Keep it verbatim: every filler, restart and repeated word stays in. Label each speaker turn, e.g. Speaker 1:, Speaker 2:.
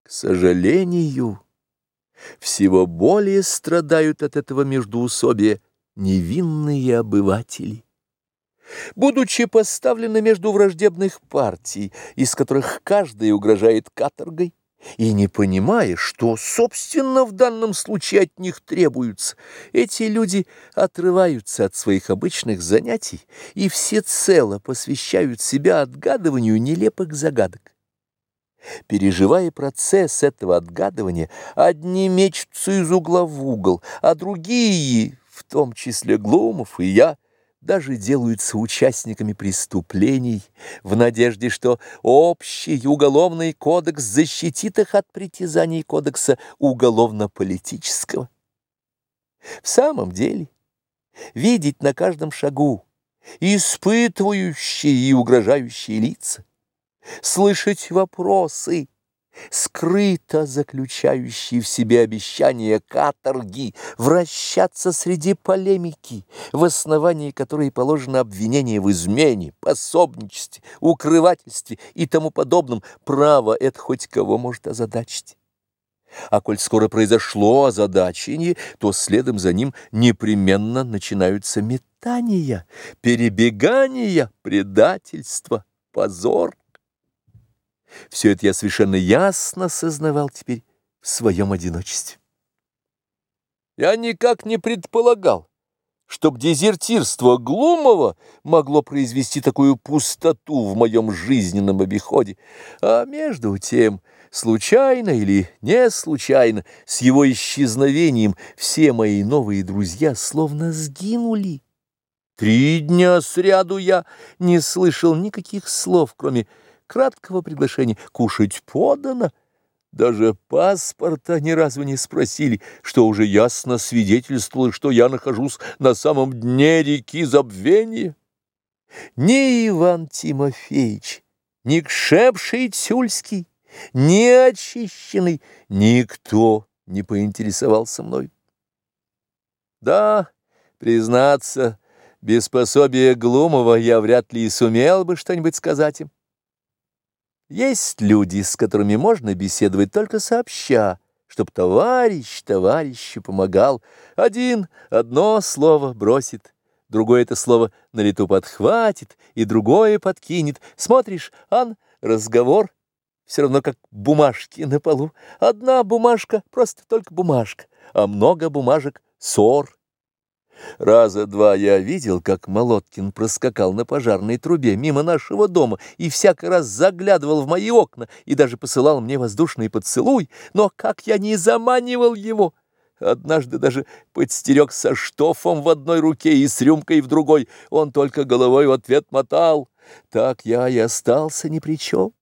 Speaker 1: К сожалению, всего более страдают от этого междоусобия невинные обыватели. Будучи поставлены между враждебных партий, из которых каждая угрожает каторгой, и не понимая, что, собственно, в данном случае от них требуется, эти люди отрываются от своих обычных занятий и всецело посвящают себя отгадыванию нелепых загадок. Переживая процесс этого отгадывания, одни мечутся из угла в угол, а другие, в том числе Глумов и я, даже делаются участниками преступлений в надежде, что общий уголовный кодекс защитит их от притязаний кодекса уголовно-политического. В самом деле, видеть на каждом шагу испытывающие и угрожающие лица, слышать вопросы, скрыто заключающие в себе обещания каторги, вращаться среди полемики, в основании которой положено обвинение в измене, пособничестве, укрывательстве и тому подобном, право это хоть кого может озадачить. А коль скоро произошло озадачение, то следом за ним непременно начинаются метания, перебегания, предательство, позор. Все это я совершенно ясно сознавал теперь в своем одиночестве. Я никак не предполагал, чтоб дезертирство Глумова могло произвести такую пустоту в моем жизненном обиходе, а между тем, случайно или не случайно, с его исчезновением все мои новые друзья словно сгинули. Три дня сряду я не слышал никаких слов, кроме краткого приглашения «кушать подано». Даже паспорта ни разу не спросили, что уже ясно свидетельствовало, что я нахожусь на самом дне реки забвения. Ни Иван Тимофеевич, ни Кшепший Тюльский, ни очищенный, никто не поинтересовался мной. Да, признаться, без пособия Глумова я вряд ли и сумел бы что-нибудь сказать им. Есть люди, с которыми можно беседовать только сообща, чтоб товарищ товарищу помогал. Один одно слово бросит, другое это слово на лету подхватит и другое подкинет. Смотришь, ан, разговор, все равно как бумажки на полу. Одна бумажка, просто только бумажка, а много бумажек — ссор. Раза два я видел, как Молоткин проскакал на пожарной трубе мимо нашего дома и всякий раз заглядывал в мои окна и даже посылал мне воздушный поцелуй, но как я не заманивал его! Однажды даже подстерег со штофом в одной руке и с рюмкой в другой, он только головой в ответ мотал. Так я и остался ни при чем.